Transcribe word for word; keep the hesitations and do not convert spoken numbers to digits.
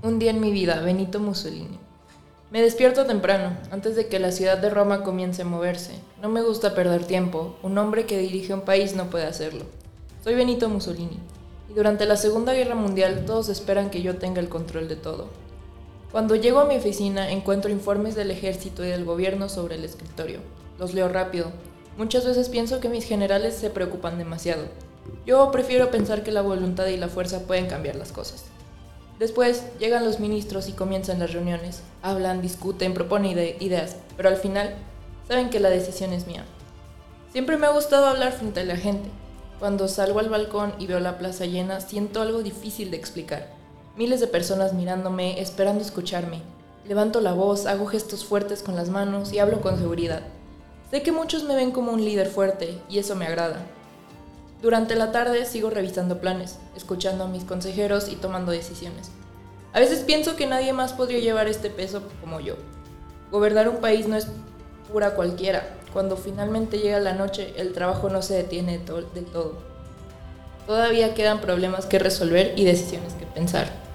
Un día en mi vida, Benito Mussolini. Me despierto temprano, antes de que la ciudad de Roma comience a moverse. No me gusta perder tiempo, un hombre que dirige un país no puede hacerlo. Soy Benito Mussolini, y durante la Segunda Guerra Mundial todos esperan que yo tenga el control de todo. Cuando llego a mi oficina encuentro informes del ejército y del gobierno sobre el escritorio. Los leo rápido. Muchas veces pienso que mis generales se preocupan demasiado. Yo prefiero pensar que la voluntad y la fuerza pueden cambiar las cosas. Después llegan los ministros y comienzan las reuniones. Hablan, discuten, proponen ide- ideas, pero al final saben que la decisión es mía. Siempre me ha gustado hablar frente a la gente. Cuando salgo al balcón y veo la plaza llena, siento algo difícil de explicar. Miles de personas mirándome, esperando escucharme. Levanto la voz, hago gestos fuertes con las manos y hablo con seguridad. Sé que muchos me ven como un líder fuerte y eso me agrada. Durante la tarde sigo revisando planes, escuchando a mis consejeros y tomando decisiones. A veces pienso que nadie más podría llevar este peso como yo. Gobernar un país no es pura cualquiera. Cuando finalmente llega la noche, el trabajo no se detiene to- del todo. Todavía quedan problemas que resolver y decisiones que pensar.